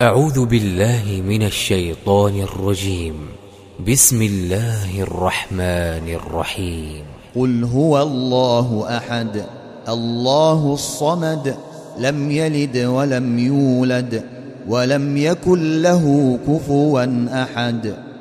أعوذ بالله من الشيطان الرجيم. بسم الله الرحمن الرحيم. قل هو الله أحد الله الصمد لم يلد ولم يولد ولم يكن له كفوا أحد.